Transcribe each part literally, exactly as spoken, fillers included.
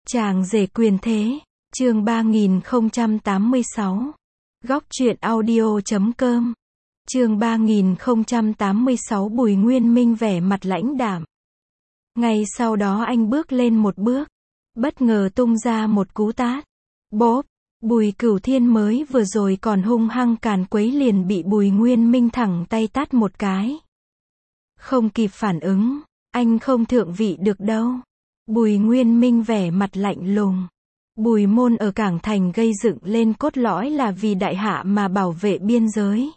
Chàng rể quyền thế, chương ba nghìn không trăm tám mươi sáu. Góc truyện audio chấm com. Chương ba nghìn không trăm tám mươi sáu. Bùi Nguyên Minh vẻ mặt lãnh đạm. Ngay sau đó anh bước lên một bước, bất ngờ tung ra một cú tát. Bốp, Bùi Cửu Thiên mới vừa rồi còn hung hăng càn quấy liền bị Bùi Nguyên Minh thẳng tay tát một cái. Không kịp phản ứng, anh không thượng vị được đâu. Bùi Nguyên Minh vẻ mặt lạnh lùng. Bùi môn ở Cảng Thành gây dựng lên cốt lõi là vì đại hạ mà bảo vệ biên giới.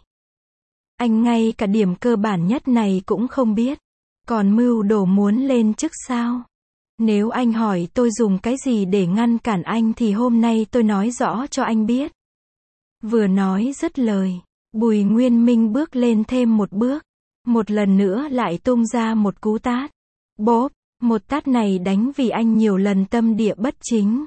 Anh ngay cả điểm cơ bản nhất này cũng không biết. Còn mưu đồ muốn lên chức sao? Nếu anh hỏi tôi dùng cái gì để ngăn cản anh thì hôm nay tôi nói rõ cho anh biết. Vừa nói dứt lời, Bùi Nguyên Minh bước lên thêm một bước. Một lần nữa lại tung ra một cú tát. Bốp, một tát này đánh vì anh nhiều lần tâm địa bất chính.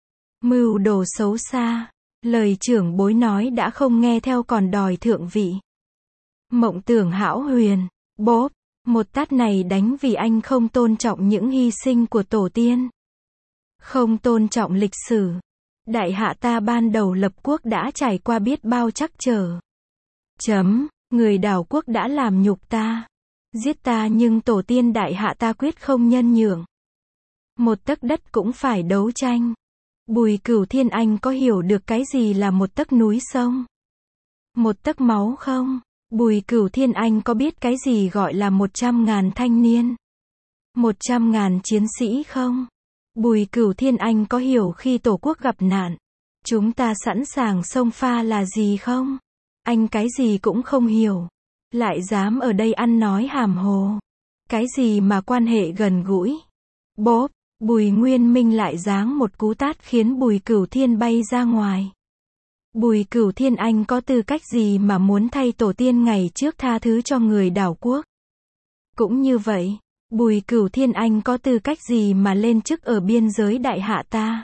Mưu đồ xấu xa, lời trưởng bối nói đã không nghe theo còn đòi thượng vị. Mộng tưởng hão huyền, bốp, một tát này đánh vì anh không tôn trọng những hy sinh của tổ tiên. Không tôn trọng lịch sử. Đại hạ ta ban đầu lập quốc đã trải qua biết bao trắc trở. Chấm, người đảo quốc đã làm nhục ta, giết ta nhưng tổ tiên đại hạ ta quyết không nhân nhượng. Một tấc đất cũng phải đấu tranh. Bùi Cửu Thiên, anh có hiểu được cái gì là một tấc núi sông? Một tấc máu không? Bùi Cửu Thiên, anh có biết cái gì gọi là một trăm ngàn thanh niên? Một trăm ngàn chiến sĩ không? Bùi Cửu Thiên, anh có hiểu khi tổ quốc gặp nạn, chúng ta sẵn sàng xông pha là gì không? Anh cái gì cũng không hiểu, lại dám ở đây ăn nói hàm hồ. Cái gì mà quan hệ gần gũi? Bốp, Bùi Nguyên Minh lại giáng một cú tát khiến Bùi Cửu Thiên bay ra ngoài. Bùi Cửu Thiên, anh có tư cách gì mà muốn thay tổ tiên ngày trước tha thứ cho người đảo quốc? Cũng như vậy, Bùi Cửu Thiên, anh có tư cách gì mà lên chức ở biên giới đại hạ ta?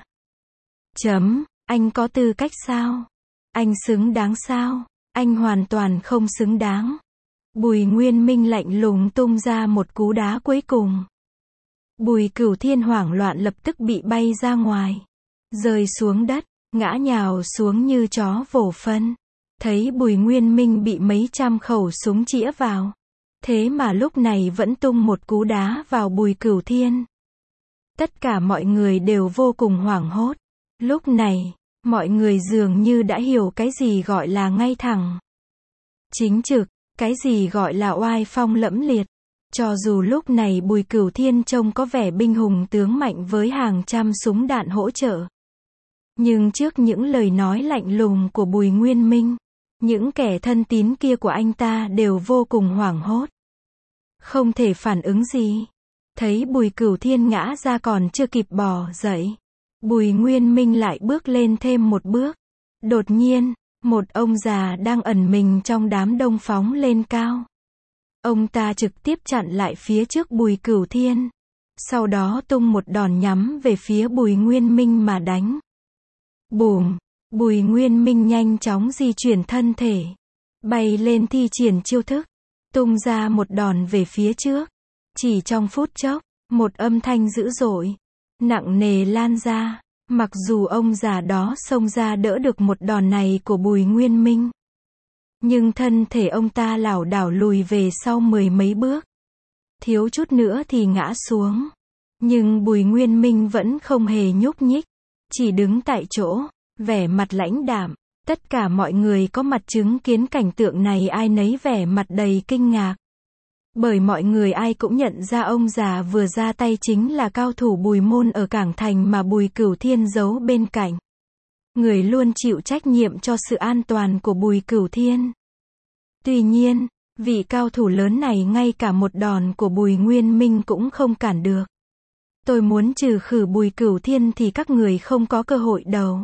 Chấm, anh có tư cách sao? Anh xứng đáng sao? Anh hoàn toàn không xứng đáng. Bùi Nguyên Minh lạnh lùng tung ra một cú đá cuối cùng. Bùi Cửu Thiên hoảng loạn lập tức bị bay ra ngoài, rơi xuống đất, ngã nhào xuống như chó vồ phân. Thấy Bùi Nguyên Minh bị mấy trăm khẩu súng chĩa vào, thế mà lúc này vẫn tung một cú đá vào Bùi Cửu Thiên. Tất cả mọi người đều vô cùng hoảng hốt. Lúc này, mọi người dường như đã hiểu cái gì gọi là ngay thẳng, chính trực, cái gì gọi là oai phong lẫm liệt. Cho dù lúc này Bùi Cửu Thiên trông có vẻ binh hùng tướng mạnh với hàng trăm súng đạn hỗ trợ, nhưng trước những lời nói lạnh lùng của Bùi Nguyên Minh, những kẻ thân tín kia của anh ta đều vô cùng hoảng hốt, không thể phản ứng gì. Thấy Bùi Cửu Thiên ngã ra còn chưa kịp bò dậy, Bùi Nguyên Minh lại bước lên thêm một bước. Đột nhiên, một ông già đang ẩn mình trong đám đông phóng lên cao. Ông ta trực tiếp chặn lại phía trước Bùi Cửu Thiên, sau đó tung một đòn nhắm về phía Bùi Nguyên Minh mà đánh. Bùm, Bùi Nguyên Minh nhanh chóng di chuyển thân thể, bay lên thi triển chiêu thức, tung ra một đòn về phía trước. Chỉ trong phút chốc, một âm thanh dữ dội, nặng nề lan ra. Mặc dù ông già đó xông ra đỡ được một đòn này của Bùi Nguyên Minh, nhưng thân thể ông ta lảo đảo lùi về sau mười mấy bước, thiếu chút nữa thì ngã xuống. Nhưng Bùi Nguyên Minh vẫn không hề nhúc nhích, chỉ đứng tại chỗ, vẻ mặt lãnh đạm. Tất cả mọi người có mặt chứng kiến cảnh tượng này ai nấy vẻ mặt đầy kinh ngạc. Bởi mọi người ai cũng nhận ra ông già vừa ra tay chính là cao thủ Bùi Môn ở Cảng Thành mà Bùi Cửu Thiên giấu bên cạnh. Người luôn chịu trách nhiệm cho sự an toàn của Bùi Cửu Thiên. Tuy nhiên, vị cao thủ lớn này ngay cả một đòn của Bùi Nguyên Minh cũng không cản được. Tôi muốn trừ khử Bùi Cửu Thiên thì các người không có cơ hội đâu.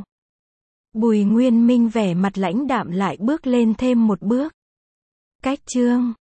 Bùi Nguyên Minh vẻ mặt lãnh đạm lại bước lên thêm một bước. Cách chương